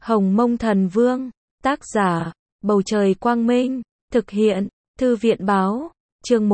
Hồng Mông Thần Vương, tác giả, Bầu Trời Quang Minh, thực hiện, Thư viện Báo, chương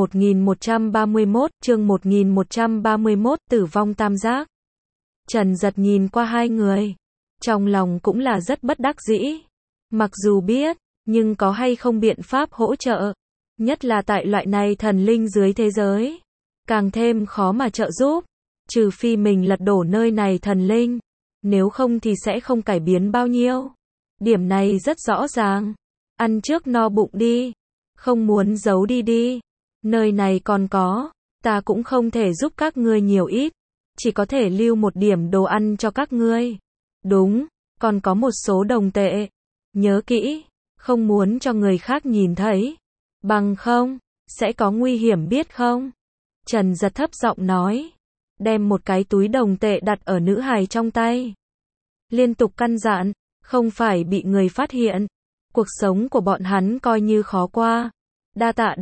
1131, Tử vong tam giác. Trần Giật nhìn qua hai người, trong lòng cũng là rất bất đắc dĩ. Mặc dù biết, nhưng có hay không biện pháp hỗ trợ, nhất là tại loại này thần linh dưới thế giới, càng thêm khó mà trợ giúp, trừ phi mình lật đổ nơi này thần linh, nếu không thì sẽ không cải biến bao nhiêu. Điểm này rất rõ ràng, ăn trước no bụng đi, không muốn giấu đi, nơi này còn có, ta cũng không thể giúp các ngươi nhiều ít, chỉ có thể lưu một điểm đồ ăn cho các ngươi. Đúng, còn có một số đồng tệ, nhớ kỹ, không muốn cho người khác nhìn thấy, bằng không, sẽ có nguy hiểm biết không? Trần Giật thấp giọng nói, đem một cái túi đồng tệ đặt ở nữ hài trong tay. Liên tục căn dặn, không phải bị người phát hiện, cuộc sống của bọn hắn coi như khó qua. Đa tạ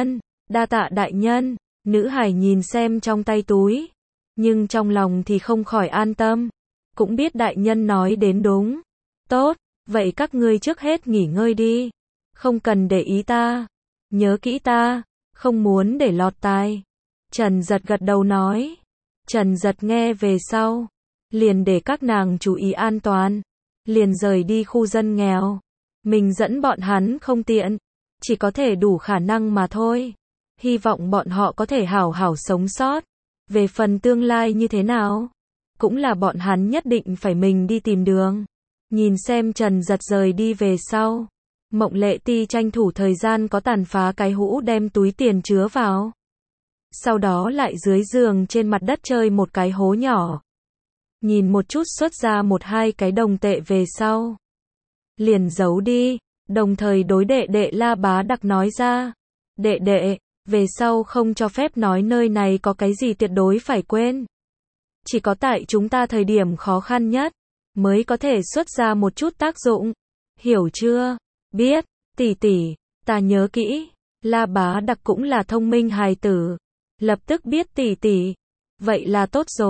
đại nhân, nữ hài nhìn xem trong tay túi, nhưng trong lòng thì không khỏi an tâm, cũng biết đại nhân nói đến đúng. Tốt, vậy các ngươi trước hết nghỉ ngơi đi, không cần để ý ta, nhớ kỹ ta, không muốn để lọt tai. Trần Giật gật đầu nói. Trần Giật nghe về sau, liền để các nàng chú ý an toàn, liền rời đi khu dân nghèo. Mình dẫn bọn hắn không tiện, chỉ có thể đủ khả năng mà thôi. Hy vọng bọn họ có thể hảo hảo sống sót. Về phần tương lai như thế nào, cũng là bọn hắn nhất định phải mình đi tìm đường. Nhìn xem Trần Giật rời đi về sau, Mộng Lệ Ti tranh thủ thời gian có tàn phá cái hũ đem túi tiền chứa vào. Sau đó lại dưới giường trên mặt đất chơi một cái hố nhỏ. Nhìn một chút xuất ra một hai cái đồng tệ về sau, liền giấu đi, đồng thời đối đệ đệ La Bá Đặc nói ra. Đệ đệ, về sau không cho phép nói nơi này có cái gì tuyệt đối phải quên. Chỉ có tại chúng ta thời điểm khó khăn nhất, mới có thể xuất ra một chút tác dụng. Hiểu chưa? Biết, tỷ tỷ, ta nhớ kỹ. La Bá Đặc cũng là thông minh hài tử. Lập tức biết tỷ tỷ. Vậy là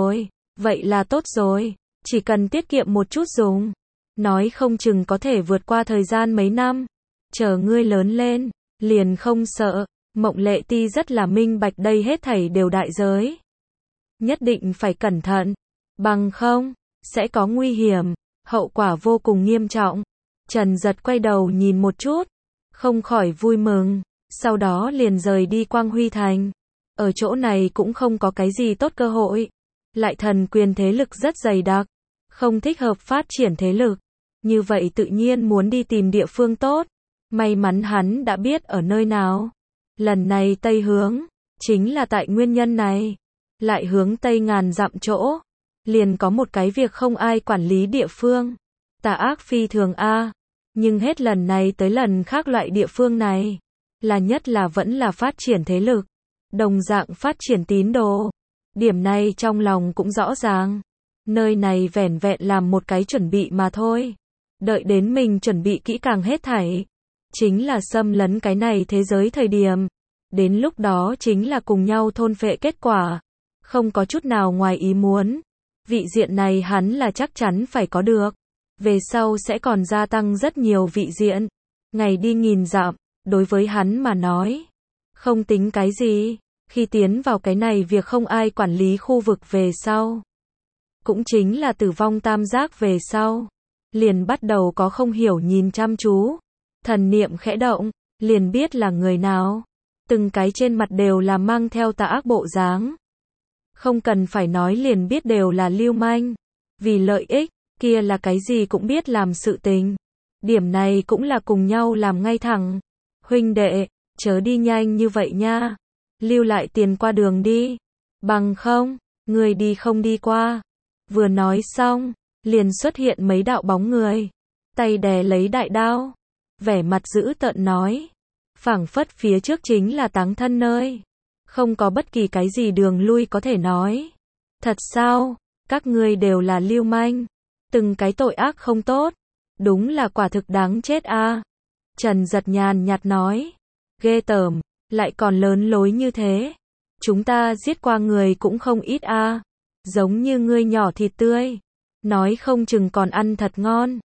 tốt rồi, chỉ cần tiết kiệm một chút dùng. Nói không chừng có thể vượt qua thời gian mấy năm. Chờ ngươi lớn lên, liền không sợ. Mộng Lệ Ti rất là minh bạch đây hết thảy đều đại giới. Nhất định phải cẩn thận, bằng không, sẽ có nguy hiểm, hậu quả vô cùng nghiêm trọng. Trần Giật quay đầu nhìn một chút, không khỏi vui mừng, sau đó liền rời đi Quang Huy Thành. Ở chỗ này cũng không có cái gì tốt cơ hội, lại thần quyền thế lực rất dày đặc, không thích hợp phát triển thế lực, như vậy tự nhiên muốn đi tìm địa phương tốt. May mắn hắn đã biết ở nơi nào. Lần này Tây hướng, chính là tại nguyên nhân này. Lại hướng Tây ngàn dặm chỗ, liền có một cái việc không ai quản lý địa phương. Tà ác phi thường a, nhưng hết lần này tới lần khác loại địa phương này, là nhất là vẫn là phát triển thế lực, đồng dạng phát triển tín đồ. Điểm này trong lòng cũng rõ ràng. Nơi này vẻn vẹn làm một cái chuẩn bị mà thôi. Đợi đến mình chuẩn bị kỹ càng hết thảy, chính là xâm lấn cái này thế giới thời điểm. Đến lúc đó chính là cùng nhau thôn phệ kết quả. Không có chút nào ngoài ý muốn. Vị diện này hắn là chắc chắn phải có được. Về sau sẽ còn gia tăng rất nhiều vị diện. Ngày đi nghìn dặm, đối với hắn mà nói, không tính cái gì. Khi tiến vào cái này việc không ai quản lý khu vực về sau, cũng chính là tử vong tam giác về sau, liền bắt đầu có không hiểu nhìn chăm chú. Thần niệm khẽ động, liền biết là người nào. Từng cái trên mặt đều là mang theo tà ác bộ dáng. Không cần phải nói liền biết đều là lưu manh. Vì lợi ích, kia là cái gì cũng biết làm sự tình. Điểm này cũng là cùng nhau làm ngay thẳng. Huynh đệ, chớ đi nhanh như vậy nha. Lưu lại tiền qua đường đi. Bằng không, người đi không đi qua. Vừa nói xong, liền xuất hiện mấy đạo bóng người. Tay đè lấy đại đao. Vẻ mặt dữ tợn nói. Phảng phất phía trước chính là táng thân nơi. Không có bất kỳ cái gì đường lui có thể nói. Thật sao? Các ngươi đều là lưu manh. Từng cái tội ác không tốt. Đúng là quả thực đáng chết a. Trần Giật nhàn nhạt nói. Ghê tởm, lại còn lớn lối như thế. Chúng ta giết qua người cũng không ít a. Giống như ngươi nhỏ thịt tươi. Nói không chừng còn ăn thật ngon.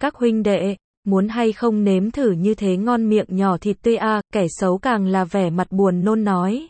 Các huynh đệ, muốn hay không nếm thử như thế ngon miệng nhỏ thịt tươi à, kẻ xấu càng là vẻ mặt buồn nôn nói.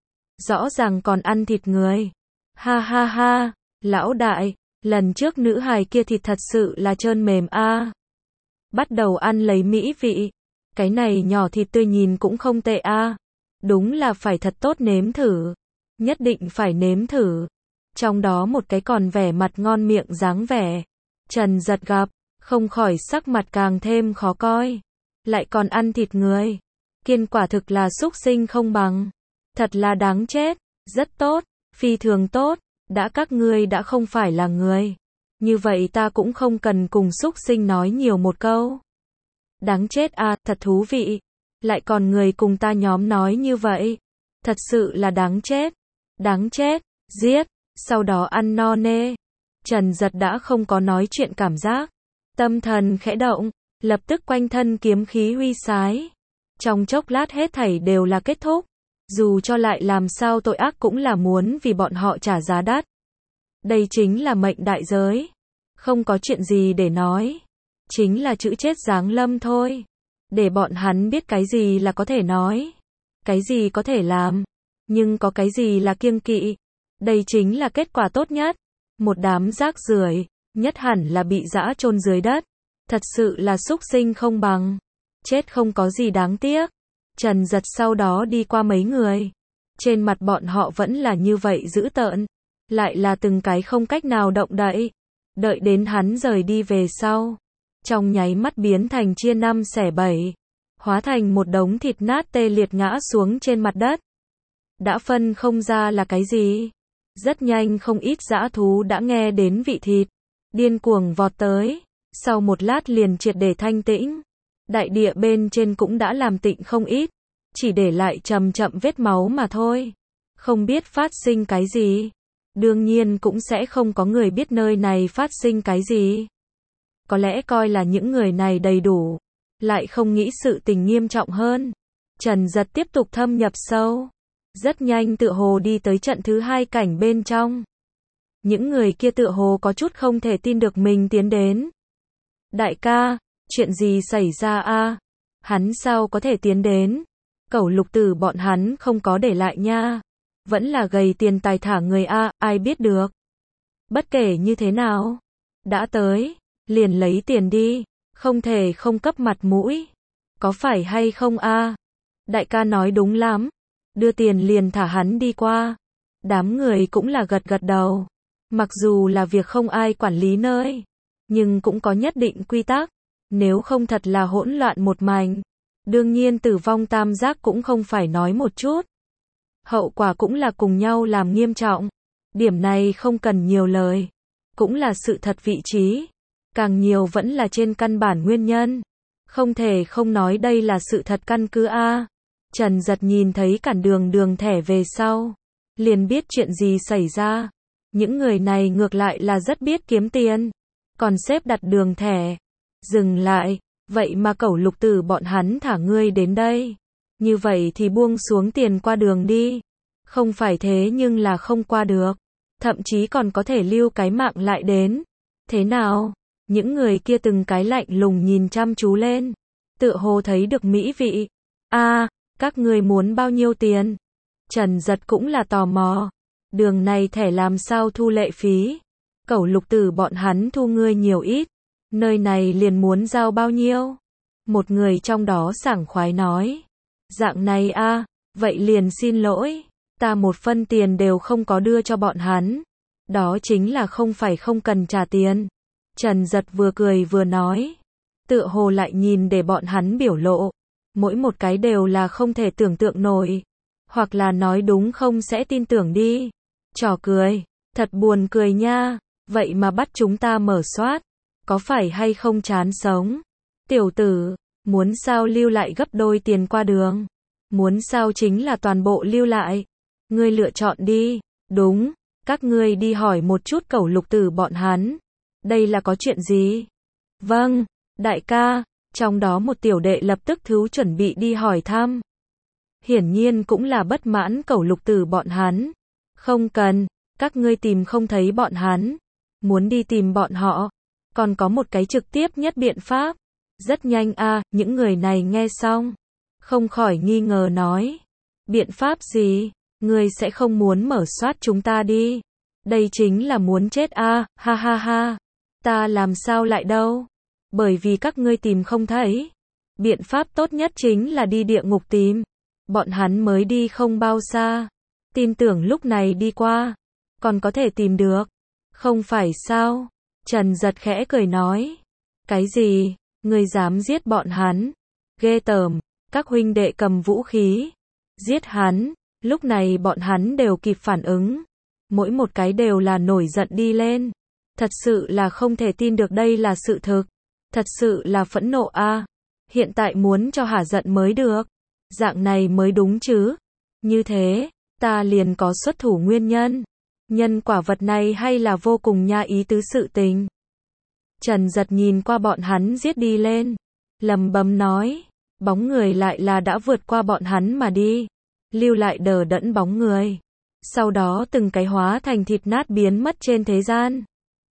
Rõ ràng còn ăn thịt người. Ha ha ha, lão đại, lần trước nữ hài kia thịt thật sự là trơn mềm a. Bắt đầu ăn lấy mỹ vị. Cái này nhỏ thịt tươi nhìn cũng không tệ a. Đúng là phải thật tốt nếm thử. Nhất định phải nếm thử. Trong đó một cái còn vẻ mặt ngon miệng dáng vẻ. Trần Giật gặp, không khỏi sắc mặt càng thêm khó coi. Lại còn ăn thịt người. Kiên quả thực là súc sinh không bằng. Thật là đáng chết. Rất tốt, phi thường tốt. Đã các ngươi đã không phải là người. Như vậy ta cũng không cần cùng súc sinh nói nhiều một câu. Đáng chết à, thật thú vị. Lại còn người cùng ta nhóm nói như vậy. Thật sự là đáng chết. Đáng chết, giết, sau đó ăn no nê. Trần Giật đã không có nói chuyện cảm giác. Tâm thần khẽ động, lập tức quanh thân kiếm khí huy sái. Trong chốc lát hết thảy đều là kết thúc. Dù cho lại làm sao tội ác cũng là muốn vì bọn họ trả giá đắt. Đây chính là mệnh đại giới. Không có chuyện gì để nói. Chính là chữ chết giáng lâm thôi. Để bọn hắn biết cái gì là có thể nói. Cái gì có thể làm. Nhưng có cái gì là kiêng kỵ. Đây chính là kết quả tốt nhất. Một đám rác rưởi, nhất hẳn là bị dã chôn dưới đất. Thật sự là súc sinh không bằng. Chết không có gì đáng tiếc. Trần Giật sau đó đi qua mấy người. Trên mặt bọn họ vẫn là như vậy dữ tợn. Lại là từng cái không cách nào động đậy. Đợi đến hắn rời đi về sau. Trong nháy mắt biến thành chia 5 xẻ 7. Hóa thành một đống thịt nát tê liệt ngã xuống trên mặt đất. Đã phân không ra là cái gì. Rất nhanh không ít dã thú đã nghe đến vị thịt. Điên cuồng vọt tới. Sau một lát liền triệt để thanh tĩnh. Đại địa bên trên cũng đã làm tịnh không ít. Chỉ để lại chậm chậm vết máu mà thôi. Không biết phát sinh cái gì. Đương nhiên cũng sẽ không có người biết nơi này phát sinh cái gì. Có lẽ coi là những người này đầy đủ. Lại không nghĩ sự tình nghiêm trọng hơn. Trần Giật tiếp tục thâm nhập sâu. Rất nhanh tựa hồ đi tới trận thứ 2 cảnh bên trong. Những người kia tựa hồ có chút không thể tin được mình tiến đến. Đại ca, chuyện gì xảy ra a? Hắn sao có thể tiến đến? Cẩu Lục Tử bọn hắn không có để lại nha. Vẫn là gầy tiền tài thả người a, ai biết được. Bất kể như thế nào, đã tới, liền lấy tiền đi, không thể không cấp mặt mũi. Có phải hay không a? Đại ca nói đúng lắm, đưa tiền liền thả hắn đi qua. Đám người cũng là gật gật đầu. Mặc dù là việc không ai quản lý nơi, nhưng cũng có nhất định quy tắc. Nếu không thật là hỗn loạn một mảnh. Đương nhiên Tử Vong Tam Giác cũng không phải nói một chút. Hậu quả cũng là cùng nhau làm nghiêm trọng. Điểm này không cần nhiều lời. Cũng là sự thật vị trí. Càng nhiều vẫn là trên căn bản nguyên nhân. Không thể không nói đây là sự thật căn cứ a. Trần Giật nhìn thấy cản đường thẻ về sau. Liền biết chuyện gì xảy ra. Những người này ngược lại là rất biết kiếm tiền. Còn xếp đặt đường thẻ. Dừng lại. Vậy mà Cẩu Lục Tử bọn hắn thả ngươi đến đây. Như vậy thì buông xuống tiền qua đường đi. Không phải thế nhưng là không qua được. Thậm chí còn có thể lưu cái mạng lại đến. Thế nào? Những người kia từng cái lạnh lùng nhìn chăm chú lên. Tựa hồ thấy được mỹ vị. A, các ngươi muốn bao nhiêu tiền? Trần Giật cũng là tò mò. Đường này thẻ làm sao thu lệ phí? Cẩu Lục Tử bọn hắn thu ngươi nhiều ít. Nơi này liền muốn giao bao nhiêu? Một người trong đó sảng khoái nói. Dạng này a, vậy liền xin lỗi. Ta một phân tiền đều không có đưa cho bọn hắn. Đó chính là không phải không cần trả tiền. Trần Giật vừa cười vừa nói. Tựa hồ lại nhìn để bọn hắn biểu lộ. Mỗi một cái đều là không thể tưởng tượng nổi. Hoặc là nói đúng không sẽ tin tưởng đi. Trò cười. Thật buồn cười nha. Vậy mà bắt chúng ta mở soát. Có phải hay không chán sống? Tiểu tử, muốn sao lưu lại gấp đôi tiền qua đường. Muốn sao chính là toàn bộ lưu lại. Ngươi lựa chọn đi. Đúng, các ngươi đi hỏi một chút Cẩu Lục Tử bọn hắn. Đây là có chuyện gì? Vâng, đại ca. Trong đó một tiểu đệ lập tức chuẩn bị đi hỏi thăm. Hiển nhiên cũng là bất mãn Cẩu Lục Tử bọn hắn. Không cần, các ngươi tìm không thấy bọn hắn. Muốn đi tìm bọn họ. Còn có một cái trực tiếp nhất biện pháp. Rất nhanh a, những người này nghe xong, không khỏi nghi ngờ nói. Biện pháp gì? Ngươi sẽ không muốn mở soát chúng ta đi. Đây chính là muốn chết a, ha ha ha. Ta làm sao lại đâu? Bởi vì các ngươi tìm không thấy. Biện pháp tốt nhất chính là đi địa ngục tìm. Bọn hắn mới đi không bao xa. Tin tưởng lúc này đi qua, còn có thể tìm được. Không phải sao? Trần Giật khẽ cười nói. Cái gì? Ngươi dám giết bọn hắn? Ghê tởm. Các huynh đệ cầm vũ khí. Giết hắn. Lúc này bọn hắn đều kịp phản ứng. Mỗi một cái đều là nổi giận đi lên. Thật sự là không thể tin được đây là sự thực. Thật sự là phẫn nộ a. Hiện tại muốn cho hả giận mới được. Dạng này mới đúng chứ. Như thế, ta liền có xuất thủ nguyên nhân. Nhân quả vật này hay là vô cùng nha ý tứ sự tình. Trần Giật nhìn qua bọn hắn giết đi lên. Lầm bầm nói. Bóng người lại là đã vượt qua bọn hắn mà đi. Lưu lại đờ đẫn bóng người. Sau đó từng cái hóa thành thịt nát biến mất trên thế gian.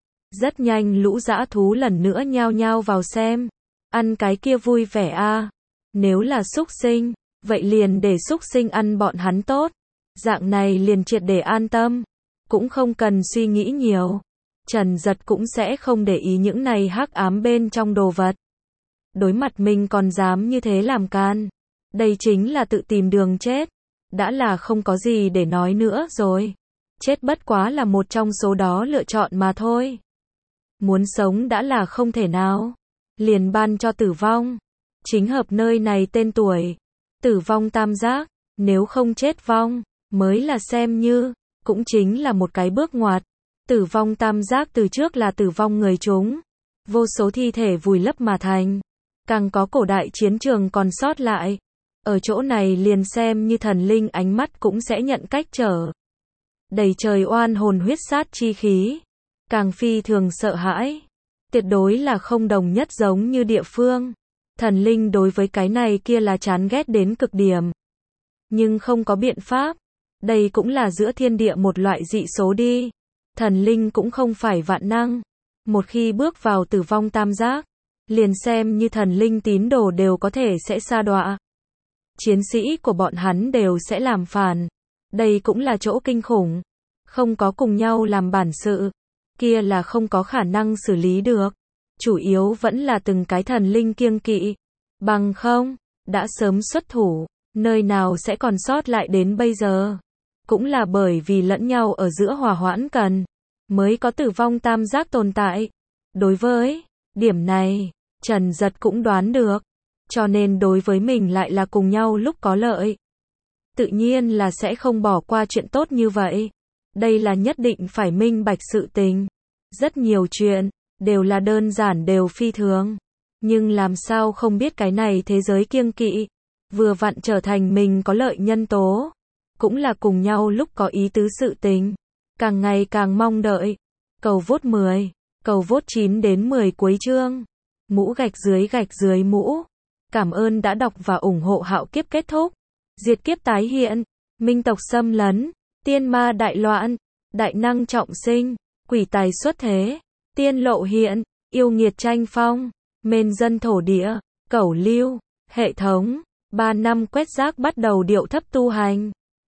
Rất nhanh lũ dã thú lần nữa nhao nhao vào xem. Ăn cái kia vui vẻ a. Nếu là súc sinh, vậy liền để súc sinh ăn bọn hắn tốt. Dạng này liền triệt để an tâm. Cũng không cần suy nghĩ nhiều. Trần Giật cũng sẽ không để ý những này hắc ám bên trong đồ vật. Đối mặt mình còn dám như thế làm can. Đây chính là tự tìm đường chết. Đã là không có gì để nói nữa rồi. Chết bất quá là một trong số đó lựa chọn mà thôi. Muốn sống đã là không thể nào. Liền ban cho tử vong. Chính hợp nơi này tên tuổi. Tử vong tam giác. Nếu không chết vong, mới là xem như, cũng chính là một cái bước ngoặt. Tử vong tam giác từ trước là tử vong người chúng. Vô số thi thể vùi lấp mà thành. Càng có cổ đại chiến trường còn sót lại. Ở chỗ này liền xem như thần linh ánh mắt cũng sẽ nhận cách trở. Đầy trời oan hồn huyết sát chi khí. Càng phi thường sợ hãi. Tuyệt đối là không đồng nhất giống như địa phương. Thần linh đối với cái này kia là chán ghét đến cực điểm. Nhưng không có biện pháp. Đây cũng là giữa thiên địa một loại dị số đi. Thần linh cũng không phải vạn năng. Một khi bước vào tử vong tam giác, liền xem như thần linh tín đồ đều có thể sẽ sa đọa. Chiến sĩ của bọn hắn đều sẽ làm phản. Đây cũng là chỗ kinh khủng. Không có cùng nhau làm bản sự, kia là không có khả năng xử lý được. Chủ yếu vẫn là từng cái thần linh kiêng kỵ. Bằng không, đã sớm xuất thủ, nơi nào sẽ còn sót lại đến bây giờ. Cũng là bởi vì lẫn nhau ở giữa hòa hoãn cần, mới có tử vong tam giác tồn tại. Đối với điểm này, Trần Giật cũng đoán được. Cho nên đối với mình lại là cùng nhau lúc có lợi. Tự nhiên là sẽ không bỏ qua chuyện tốt như vậy. Đây là nhất định phải minh bạch sự tình. Rất nhiều chuyện, đều là đơn giản đều phi thường. Nhưng làm sao không biết cái này thế giới kiêng kỵ. Vừa vặn trở thành mình có lợi nhân tố. Cũng là cùng nhau lúc có ý tứ sự tình. Càng ngày càng mong đợi. Cầu vote 10. Cầu vote 9 đến 10 cuối chương. Mũ gạch dưới mũ. Cảm ơn đã đọc và ủng hộ Hạo Kiếp kết thúc. Diệt kiếp tái hiện. Minh tộc xâm lấn. Tiên ma đại loạn. Đại năng trọng sinh. Quỷ tài xuất thế. Tiên lộ hiện. Yêu nghiệt tranh phong. Mên dân thổ địa. Cẩu lưu. Hệ thống. 3 năm quét rác bắt đầu điệu thấp tu hành.